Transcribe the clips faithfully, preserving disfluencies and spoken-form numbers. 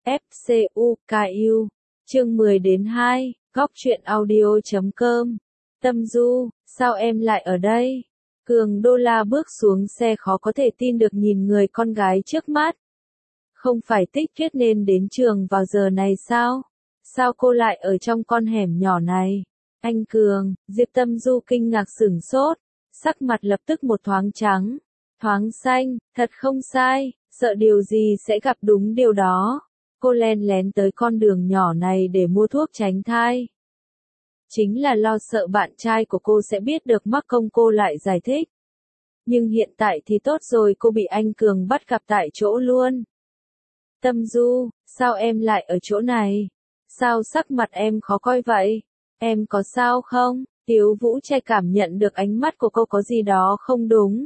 ép xê u ca u, chương mười đến hai, góc truyện audio chấm com. Tâm Du, sao em lại ở đây? Cường Đô La bước xuống xe khó có thể tin được nhìn người con gái trước mắt. Không phải Tích Tuyết nên đến trường vào giờ này sao? Sao cô lại ở trong con hẻm nhỏ này? Anh Cường, Diệp Tâm Du kinh ngạc sửng sốt, sắc mặt lập tức một thoáng trắng, thoáng xanh, thật không sai, sợ điều gì sẽ gặp đúng điều đó. Cô len lén tới con đường nhỏ này để mua thuốc tránh thai. Chính là lo sợ bạn trai của cô sẽ biết được mắc công, cô lại giải thích. Nhưng hiện tại thì tốt rồi, cô bị anh Cường bắt gặp tại chỗ luôn. Tâm Du, sao em lại ở chỗ này? Sao sắc mặt em khó coi vậy? Em có sao không? Tiếu Vũ Trai cảm nhận được ánh mắt của cô có gì đó không đúng,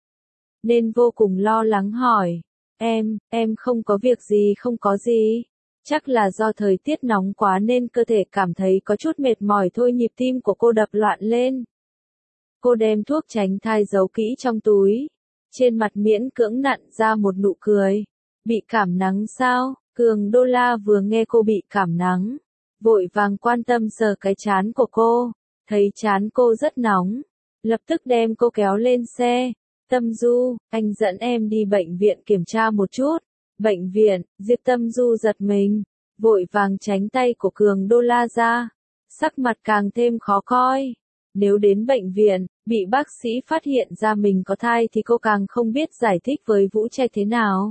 nên vô cùng lo lắng hỏi. Em, em không có việc gì, không có gì. Chắc là do thời tiết nóng quá nên cơ thể cảm thấy có chút mệt mỏi thôi. Nhịp tim của cô đập loạn lên. Cô đem thuốc tránh thai giấu kỹ trong túi. Trên mặt miễn cưỡng nặn ra một nụ cười. Bị cảm nắng sao? Cường Đô La vừa nghe cô bị cảm nắng, vội vàng quan tâm sờ cái trán của cô. Thấy trán cô rất nóng, lập tức đem cô kéo lên xe. Tâm Du, anh dẫn em đi bệnh viện kiểm tra một chút. Bệnh viện? Diệp Tâm Du giật mình, vội vàng tránh tay của Cường Đô La ra. Sắc mặt càng thêm khó coi. Nếu đến bệnh viện, bị bác sĩ phát hiện ra mình có thai thì cô càng không biết giải thích với Vũ Trai thế nào.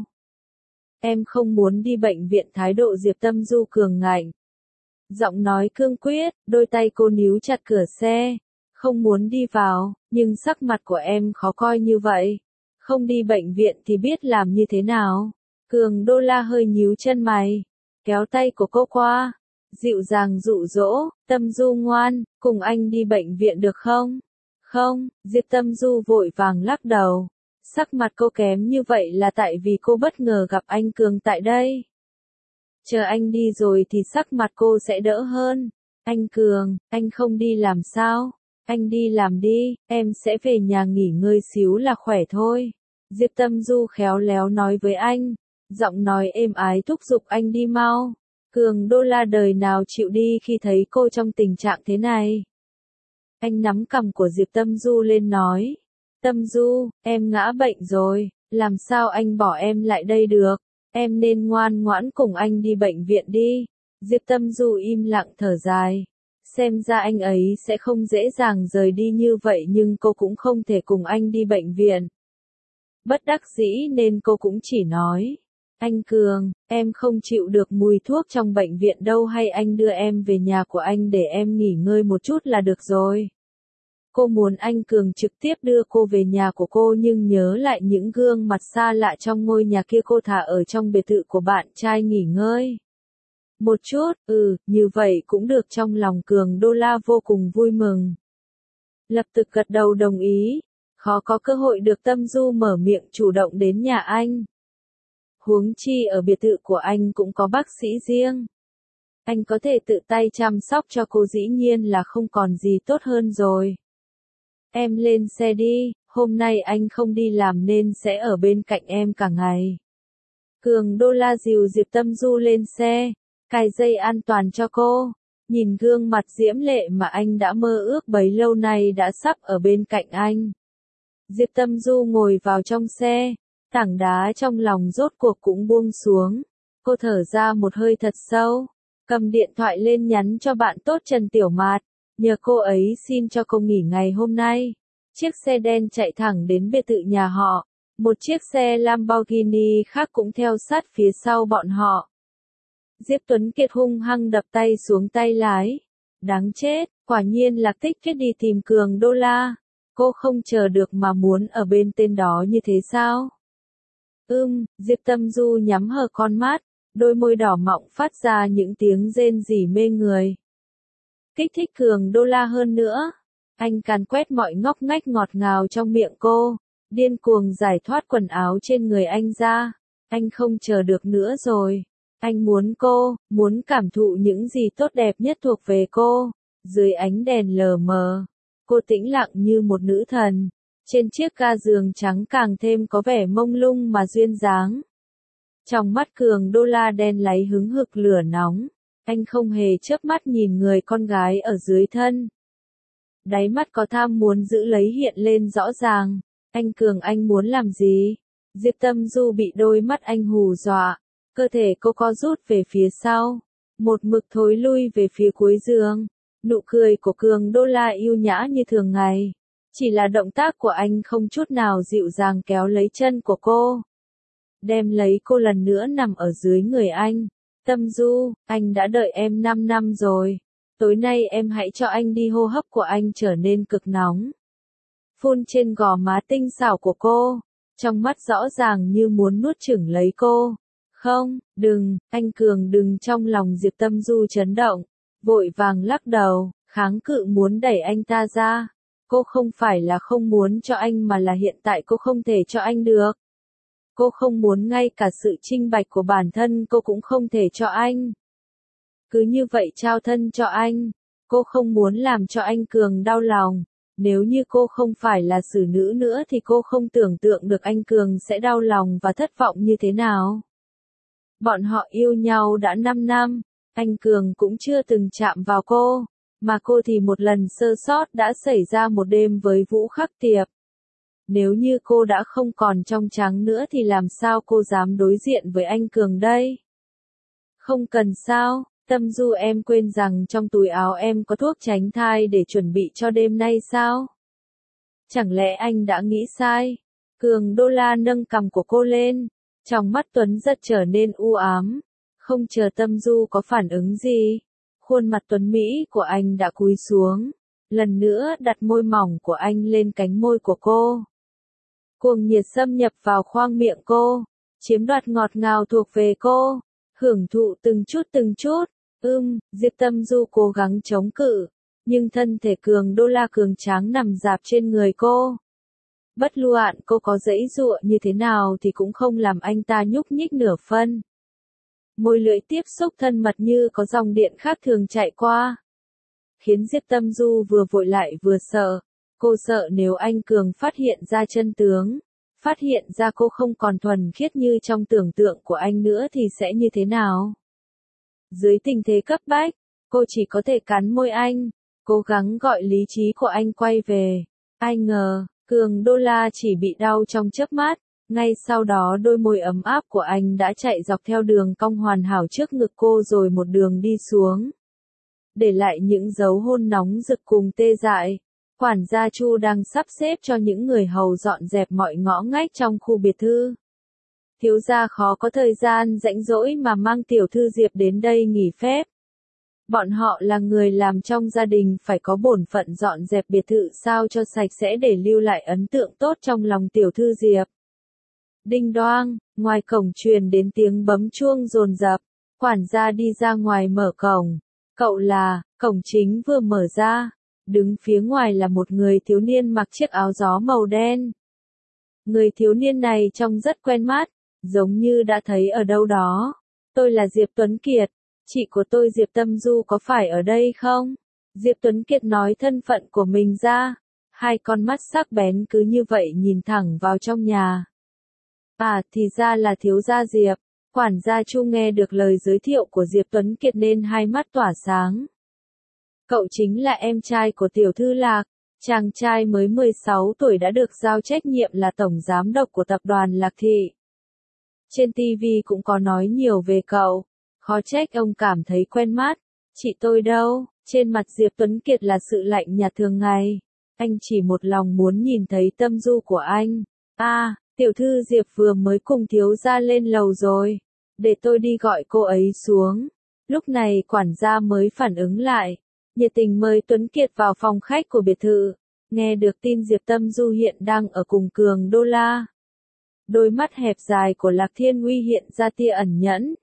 Em không muốn đi bệnh viện. Thái độ Diệp Tâm Du cường ngạnh, giọng nói cương quyết, đôi tay cô níu chặt cửa xe. Không muốn đi vào, nhưng sắc mặt của em khó coi như vậy. Không đi bệnh viện thì biết làm như thế nào? Cường Đô La hơi nhíu chân mày, kéo tay của cô qua, dịu dàng dụ dỗ. Tâm Du ngoan, cùng anh đi bệnh viện được không? Không, Diệp Tâm Du vội vàng lắc đầu. Sắc mặt cô kém như vậy là tại vì cô bất ngờ gặp anh Cường tại đây. Chờ anh đi rồi thì sắc mặt cô sẽ đỡ hơn. Anh Cường, anh không đi làm sao? Anh đi làm đi, em sẽ về nhà nghỉ ngơi xíu là khỏe thôi. Diệp Tâm Du khéo léo nói với anh, giọng nói êm ái thúc giục anh đi mau. Cường Đô La đời nào chịu đi khi thấy cô trong tình trạng thế này. Anh nắm cằm của Diệp Tâm Du lên nói, Tâm Du, em ngã bệnh rồi, làm sao anh bỏ em lại đây được? Em nên ngoan ngoãn cùng anh đi bệnh viện đi. Diệp Tâm Du im lặng thở dài. Xem ra anh ấy sẽ không dễ dàng rời đi như vậy, nhưng cô cũng không thể cùng anh đi bệnh viện. Bất đắc dĩ nên cô cũng chỉ nói, anh Cường, em không chịu được mùi thuốc trong bệnh viện đâu, hay anh đưa em về nhà của anh để em nghỉ ngơi một chút là được rồi. Cô muốn anh Cường trực tiếp đưa cô về nhà của cô, nhưng nhớ lại những gương mặt xa lạ trong ngôi nhà kia, cô thà ở trong biệt thự của bạn trai nghỉ ngơi một chút. Ừ, như vậy cũng được. Trong lòng Cường Đô La vô cùng vui mừng, lập tức gật đầu đồng ý. Khó có cơ hội được Tâm Du mở miệng chủ động đến nhà anh. Huống chi ở biệt thự của anh cũng có bác sĩ riêng. Anh có thể tự tay chăm sóc cho cô, dĩ nhiên là không còn gì tốt hơn rồi. Em lên xe đi, hôm nay anh không đi làm nên sẽ ở bên cạnh em cả ngày. Cường Đô La dìu Diệp Tâm Du lên xe, cài dây an toàn cho cô. Nhìn gương mặt diễm lệ mà anh đã mơ ước bấy lâu nay đã sắp ở bên cạnh anh. Diệp Tâm Du ngồi vào trong xe, tảng đá trong lòng rốt cuộc cũng buông xuống. Cô thở ra một hơi thật sâu, cầm điện thoại lên nhắn cho bạn tốt Trần Tiểu Mạt, nhờ cô ấy xin cho cô nghỉ ngày hôm nay. Chiếc xe đen chạy thẳng đến biệt thự nhà họ, một chiếc xe Lamborghini khác cũng theo sát phía sau bọn họ. Diệp Tuấn Kiệt hung hăng đập tay xuống tay lái. Đáng chết, quả nhiên là Tích Tuyết đi tìm Cường Đô La. Cô không chờ được mà muốn ở bên tên đó như thế sao? Ưm, Diệp Tâm Du nhắm hờ con mắt, đôi môi đỏ mọng phát ra những tiếng rên rỉ mê người. Kích thích Cường Đô La hơn nữa. Anh càn quét mọi ngóc ngách ngọt ngào trong miệng cô, điên cuồng giải thoát quần áo trên người anh ra. Anh không chờ được nữa rồi. Anh muốn cô, muốn cảm thụ những gì tốt đẹp nhất thuộc về cô. Dưới ánh đèn lờ mờ, cô tĩnh lặng như một nữ thần. Trên chiếc ga giường trắng càng thêm có vẻ mông lung mà duyên dáng. Trong mắt Cường Đô La đen láy hứng hực lửa nóng, anh không hề chớp mắt nhìn người con gái ở dưới thân. Đáy mắt có tham muốn giữ lấy hiện lên rõ ràng. Anh Cường, anh muốn làm gì? Diệp Tâm Du bị đôi mắt anh hù dọa, cơ thể cô co rút về phía sau, một mực thối lui về phía cuối giường. Nụ cười của Cường Đô La yêu nhã như thường ngày, chỉ là động tác của anh không chút nào dịu dàng kéo lấy chân của cô, đem lấy cô lần nữa nằm ở dưới người anh. Tâm Du, anh đã đợi em năm năm rồi. Tối nay em hãy cho anh đi, hô hấp của anh trở nên cực nóng. Phun trên gò má tinh xảo của cô, trong mắt rõ ràng như muốn nuốt chửng lấy cô. Không, đừng, anh Cường đừng. Trong lòng Diệp Tâm Du chấn động, vội vàng lắc đầu, kháng cự muốn đẩy anh ta ra. Cô không phải là không muốn cho anh mà là hiện tại cô không thể cho anh được. Cô không muốn ngay cả sự trinh bạch của bản thân cô cũng không thể cho anh. Cứ như vậy trao thân cho anh, cô không muốn làm cho anh Cường đau lòng. Nếu như cô không phải là xử nữ nữa thì cô không tưởng tượng được anh Cường sẽ đau lòng và thất vọng như thế nào. Bọn họ yêu nhau đã năm năm, anh Cường cũng chưa từng chạm vào cô, mà cô thì một lần sơ sót đã xảy ra một đêm với Vũ Khắc Tiệp. Nếu như cô đã không còn trong trắng nữa thì làm sao cô dám đối diện với anh Cường đây? Không cần sao, Tâm Du, em quên rằng trong túi áo em có thuốc tránh thai để chuẩn bị cho đêm nay sao? Chẳng lẽ anh đã nghĩ sai? Cường Đô La nâng cằm của cô lên, trong mắt Tuấn Giật trở nên u ám. Không chờ Tâm Du có phản ứng gì, khuôn mặt tuấn Mỹ của anh đã cúi xuống, lần nữa đặt môi mỏng của anh lên cánh môi của cô. Cuồng nhiệt xâm nhập vào khoang miệng cô, chiếm đoạt ngọt ngào thuộc về cô, hưởng thụ từng chút từng chút. Ưm, Diệp Tâm Du cố gắng chống cự, nhưng thân thể Cường Đô La cường tráng nằm dạp trên người cô. Bất luận cô có giãy giụa như thế nào thì cũng không làm anh ta nhúc nhích nửa phân. Môi lưỡi tiếp xúc thân mật như có dòng điện khác thường chạy qua, khiến Diệp Tâm Du vừa vội lại vừa sợ. Cô sợ nếu anh Cường phát hiện ra chân tướng, phát hiện ra cô không còn thuần khiết như trong tưởng tượng của anh nữa thì sẽ như thế nào. Dưới tình thế cấp bách, cô chỉ có thể cắn môi anh, cố gắng gọi lý trí của anh quay về. Ai ngờ, Cường Đô La chỉ bị đau trong chớp mắt, ngay sau đó đôi môi ấm áp của anh đã chạy dọc theo đường cong hoàn hảo trước ngực cô rồi một đường đi xuống, để lại những dấu hôn nóng rực cùng tê dại. Quản gia Chu đang sắp xếp cho những người hầu dọn dẹp mọi ngõ ngách trong khu biệt thự. Thiếu gia khó có thời gian rảnh rỗi mà mang tiểu thư Diệp đến đây nghỉ phép. Bọn họ là người làm trong gia đình phải có bổn phận dọn dẹp biệt thự sao cho sạch sẽ để lưu lại ấn tượng tốt trong lòng tiểu thư Diệp. Đinh đoang, ngoài cổng truyền đến tiếng bấm chuông dồn dập, quản gia đi ra ngoài mở cổng. Cậu là, cổng chính vừa mở ra, đứng phía ngoài là một người thiếu niên mặc chiếc áo gió màu đen. Người thiếu niên này trông rất quen mắt, giống như đã thấy ở đâu đó. Tôi là Diệp Tuấn Kiệt, chị của tôi Diệp Tâm Du có phải ở đây không? Diệp Tuấn Kiệt nói thân phận của mình ra, hai con mắt sắc bén cứ như vậy nhìn thẳng vào trong nhà. À, thì ra là thiếu gia Diệp. Quản gia Chu nghe được lời giới thiệu của Diệp Tuấn Kiệt nên hai mắt tỏa sáng. Cậu chính là em trai của tiểu thư Lạc, chàng trai mới mười sáu tuổi đã được giao trách nhiệm là tổng giám đốc của tập đoàn Lạc Thị. Trên ti vi cũng có nói nhiều về cậu, khó trách ông cảm thấy quen mắt. Chị tôi đâu? Trên mặt Diệp Tuấn Kiệt là sự lạnh nhạt thường ngày. Anh chỉ một lòng muốn nhìn thấy Tâm Du của anh. À, tiểu thư Diệp vừa mới cùng thiếu gia lên lầu rồi. Để tôi đi gọi cô ấy xuống. Lúc này quản gia mới phản ứng lại, nhiệt tình mời Tuấn Kiệt vào phòng khách của biệt thự. Nghe được tin Diệp Tâm Du hiện đang ở cùng Cường Đô La, đôi mắt hẹp dài của Lạc Thiên Uy hiện ra tia ẩn nhẫn.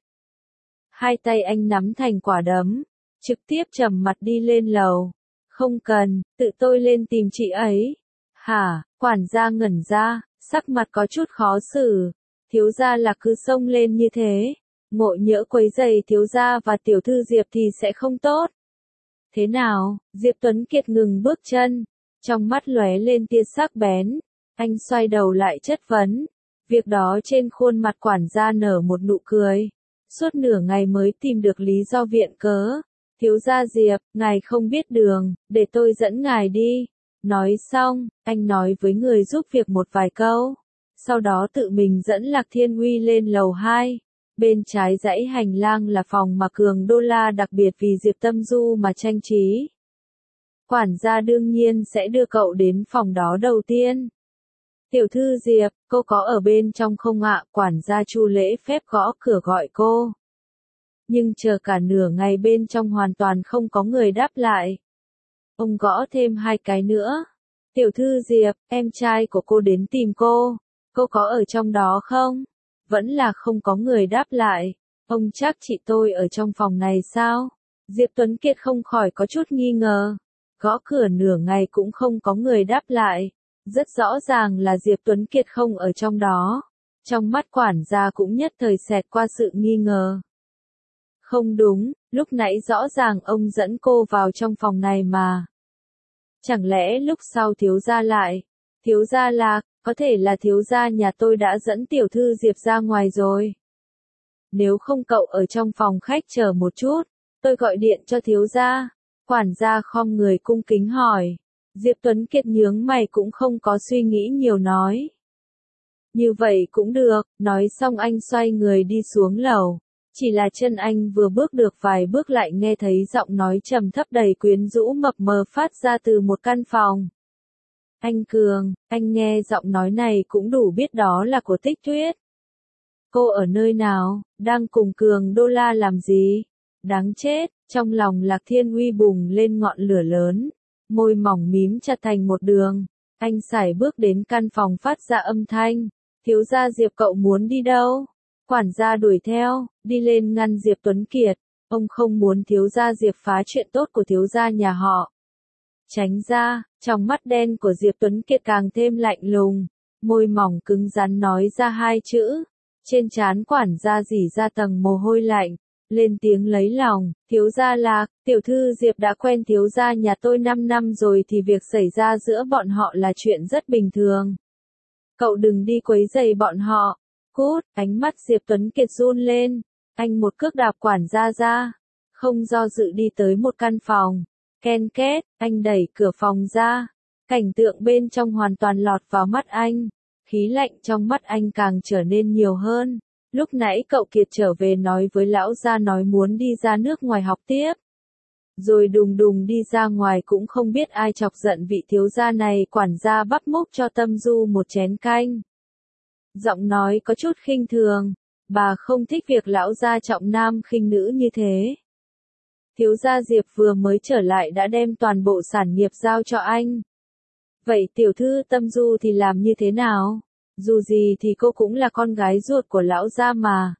Hai tay anh nắm thành quả đấm, trực tiếp trầm mặt đi lên lầu. Không cần, tự tôi lên tìm chị ấy. Hả? Quản gia ngẩn ra, sắc mặt có chút khó xử. Thiếu gia là cứ xông lên như thế, ngộ nhỡ quấy rầy thiếu gia và tiểu thư Diệp thì sẽ không tốt. Thế nào? Diệp Tuấn Kiệt ngừng bước chân, trong mắt lóe lên tia sắc bén. Anh xoay đầu lại chất vấn, Việc đó trên khuôn mặt quản gia nở một nụ cười. Suốt nửa ngày mới tìm được lý do viện cớ. Thiếu gia Diệp, ngài không biết đường, để tôi dẫn ngài đi. Nói xong, anh nói với người giúp việc một vài câu. Sau đó tự mình dẫn Lạc Thiên Uy lên lầu hai. Bên trái dãy hành lang là phòng mà Cường Đô La đặc biệt vì Diệp Tâm Du mà trang trí. Quản gia đương nhiên sẽ đưa cậu đến phòng đó đầu tiên. Tiểu thư Diệp, cô có ở bên trong không ạ? Quản gia Chu lễ phép gõ cửa gọi cô. Nhưng chờ cả nửa ngày bên trong hoàn toàn không có người đáp lại. Ông gõ thêm hai cái nữa. Tiểu thư Diệp, em trai của cô đến tìm cô. Cô có ở trong đó không? Vẫn là không có người đáp lại. Ông chắc chị tôi ở trong phòng này sao? Diệp Tuấn Kiệt không khỏi có chút nghi ngờ. Gõ cửa nửa ngày cũng không có người đáp lại. Rất rõ ràng là Diệp Tuấn Kiệt không ở trong đó. Trong mắt quản gia cũng nhất thời xẹt qua sự nghi ngờ. Không đúng, lúc nãy rõ ràng ông dẫn cô vào trong phòng này mà. Chẳng lẽ lúc sau thiếu gia lại? Thiếu gia Lạc, có thể là thiếu gia nhà tôi đã dẫn tiểu thư Diệp ra ngoài rồi. Nếu không cậu ở trong phòng khách chờ một chút, tôi gọi điện cho thiếu gia. Quản gia khom người cung kính hỏi. Diệp Tuấn Kiệt nhướng mày cũng không có suy nghĩ nhiều nói. Như vậy cũng được, nói xong anh xoay người đi xuống lầu. Chỉ là chân anh vừa bước được vài bước lại nghe thấy giọng nói trầm thấp đầy quyến rũ mập mờ phát ra từ một căn phòng. Anh Cường, anh nghe giọng nói này cũng đủ biết đó là của Tích Tuyết. Cô ở nơi nào, đang cùng Cường Đô La làm gì? Đáng chết, trong lòng Lạc Thiên Uy bùng lên ngọn lửa lớn. Môi mỏng mím chặt thành một đường. Anh sải bước đến căn phòng phát ra âm thanh. Thiếu gia Diệp cậu muốn đi đâu? Quản gia đuổi theo, đi lên ngăn Diệp Tuấn Kiệt. Ông không muốn thiếu gia Diệp phá chuyện tốt của thiếu gia nhà họ. Tránh ra, trong mắt đen của Diệp Tuấn Kiệt càng thêm lạnh lùng. Môi mỏng cứng rắn nói ra hai chữ. Trên trán quản gia rỉ ra tầng mồ hôi lạnh. Lên tiếng lấy lòng, thiếu gia Lạc, tiểu thư Diệp đã quen thiếu gia nhà tôi năm năm rồi thì việc xảy ra giữa bọn họ là chuyện rất bình thường. Cậu đừng đi quấy rầy bọn họ. Cút, ánh mắt Diệp Tuấn Kiệt run lên. Anh một cước đạp quản gia ra. Không do dự đi tới một căn phòng. Ken két, anh đẩy cửa phòng ra. Cảnh tượng bên trong hoàn toàn lọt vào mắt anh. Khí lạnh trong mắt anh càng trở nên nhiều hơn. Lúc nãy cậu Kiệt trở về nói với lão gia nói muốn đi ra nước ngoài học tiếp. Rồi đùng đùng đi ra ngoài cũng không biết ai chọc giận vị thiếu gia này. Quản gia bắp múc cho Tâm Du một chén canh. Giọng nói có chút khinh thường. Bà không thích việc lão gia trọng nam khinh nữ như thế. Thiếu gia Diệp vừa mới trở lại đã đem toàn bộ sản nghiệp giao cho anh. Vậy tiểu thư Tâm Du thì làm như thế nào? Dù gì thì cô cũng là con gái ruột của lão gia mà.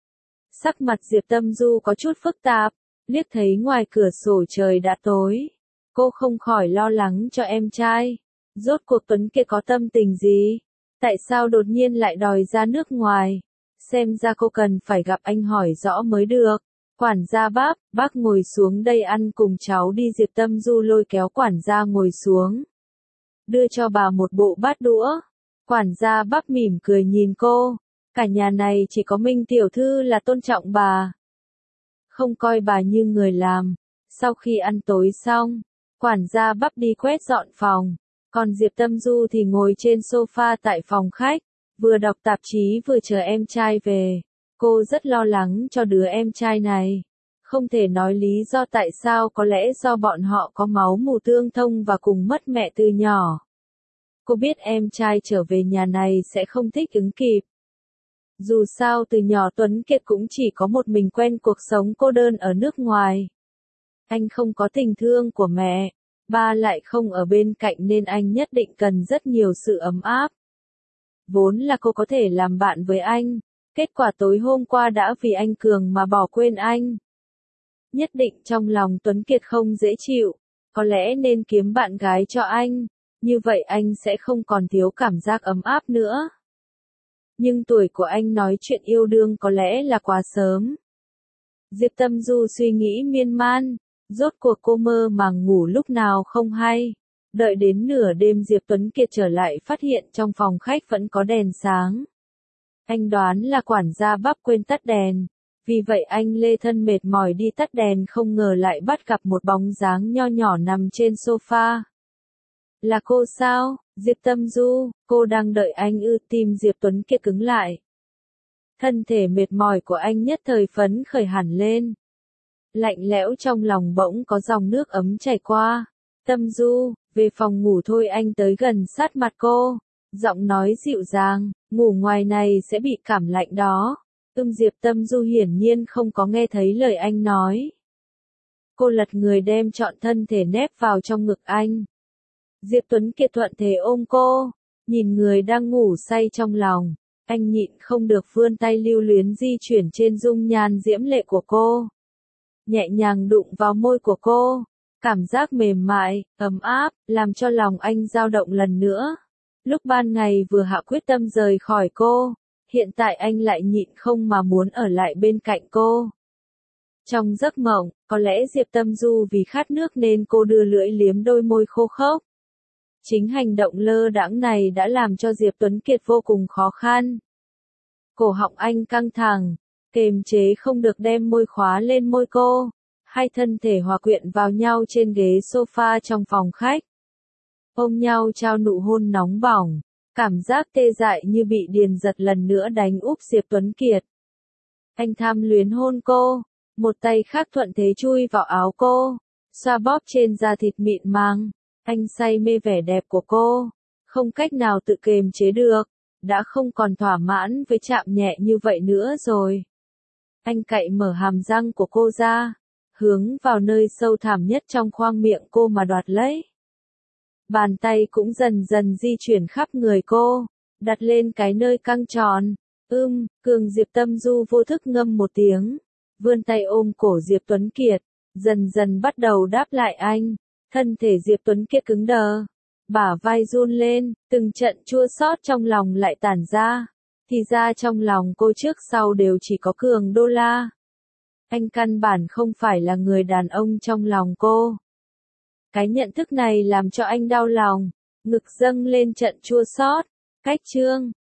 Sắc mặt Diệp Tâm Du có chút phức tạp, liếc thấy ngoài cửa sổ trời đã tối. Cô không khỏi lo lắng cho em trai. Rốt cuộc Tuấn Kiệt có tâm tình gì? Tại sao đột nhiên lại đòi ra nước ngoài? Xem ra cô cần phải gặp anh hỏi rõ mới được. Quản gia bác, bác ngồi xuống đây ăn cùng cháu đi. Diệp Tâm Du lôi kéo quản gia ngồi xuống. Đưa cho bà một bộ bát đũa. Quản gia bác mỉm cười nhìn cô. Cả nhà này chỉ có Minh tiểu thư là tôn trọng bà. Không coi bà như người làm. Sau khi ăn tối xong, quản gia bác đi quét dọn phòng. Còn Diệp Tâm Du thì ngồi trên sofa tại phòng khách. Vừa đọc tạp chí vừa chờ em trai về. Cô rất lo lắng cho đứa em trai này. Không thể nói lý do tại sao, có lẽ do bọn họ có máu mủ tương thông và cùng mất mẹ từ nhỏ. Cô biết em trai trở về nhà này sẽ không thích ứng kịp. Dù sao từ nhỏ Tuấn Kiệt cũng chỉ có một mình quen cuộc sống cô đơn ở nước ngoài. Anh không có tình thương của mẹ, ba lại không ở bên cạnh nên anh nhất định cần rất nhiều sự ấm áp. Vốn là cô có thể làm bạn với anh, kết quả tối hôm qua đã vì anh Cường mà bỏ quên anh. Nhất định trong lòng Tuấn Kiệt không dễ chịu, có lẽ nên kiếm bạn gái cho anh, như vậy anh sẽ không còn thiếu cảm giác ấm áp nữa. Nhưng tuổi của anh nói chuyện yêu đương có lẽ là quá sớm. Diệp Tâm Du suy nghĩ miên man, rốt cuộc cô mơ màng ngủ lúc nào không hay. Đợi đến nửa đêm Diệp Tuấn Kiệt trở lại phát hiện trong phòng khách vẫn có đèn sáng. Anh đoán là quản gia Bắp quên tắt đèn. Vì vậy anh lê thân mệt mỏi đi tắt đèn, không ngờ lại bắt gặp một bóng dáng nho nhỏ nằm trên sofa. Là cô sao, Diệp Tâm Du, cô đang đợi anh ư? Tim Diệp Tuấn Kiệt cứng lại. Thân thể mệt mỏi của anh nhất thời phấn khởi hẳn lên. Lạnh lẽo trong lòng bỗng có dòng nước ấm chảy qua. Tâm Du, về phòng ngủ thôi. Anh tới gần sát mặt cô. Giọng nói dịu dàng, ngủ ngoài này sẽ bị cảm lạnh đó. Ưm Diệp Tâm Du hiển nhiên không có nghe thấy lời anh nói. Cô lật người đem trọn thân thể nép vào trong ngực anh. Diệp Tuấn Kiệt thuận thế ôm cô, nhìn người đang ngủ say trong lòng. Anh nhịn không được vươn tay lưu luyến di chuyển trên dung nhan diễm lệ của cô. Nhẹ nhàng đụng vào môi của cô. Cảm giác mềm mại, ấm áp, làm cho lòng anh dao động lần nữa. Lúc ban ngày vừa hạ quyết tâm rời khỏi cô, hiện tại anh lại nhịn không mà muốn ở lại bên cạnh cô. Trong giấc mộng, có lẽ Diệp Tâm Du vì khát nước nên cô đưa lưỡi liếm đôi môi khô khốc. Chính hành động lơ đãng này đã làm cho Diệp Tuấn Kiệt vô cùng khó khăn. Cổ họng anh căng thẳng, kềm chế không được đem môi khóa lên môi cô. Hai thân thể hòa quyện vào nhau trên ghế sofa trong phòng khách. Ôm nhau trao nụ hôn nóng bỏng. Cảm giác tê dại như bị điền giật lần nữa đánh úp Diệp Tuấn Kiệt. Anh tham luyến hôn cô. Một tay khác thuận thế chui vào áo cô. Xoa bóp trên da thịt mịn màng. Anh say mê vẻ đẹp của cô. Không cách nào tự kềm chế được. Đã không còn thỏa mãn với chạm nhẹ như vậy nữa rồi. Anh cạy mở hàm răng của cô ra. Hướng vào nơi sâu thẳm nhất trong khoang miệng cô mà đoạt lấy. Bàn tay cũng dần dần di chuyển khắp người cô. Đặt lên cái nơi căng tròn. Ưm, cường Diệp Tâm Du vô thức ngâm một tiếng. Vươn tay ôm cổ Diệp Tuấn Kiệt. Dần dần bắt đầu đáp lại anh. Thân thể Diệp Tuấn Kiệt cứng đờ. Bả vai run lên, từng trận chua xót trong lòng lại tản ra. Thì ra trong lòng cô trước sau đều chỉ có Cường Đô La. Anh căn bản không phải là người đàn ông trong lòng cô. Cái nhận thức này làm cho anh đau lòng, ngực dâng lên trận chua xót. Cách chương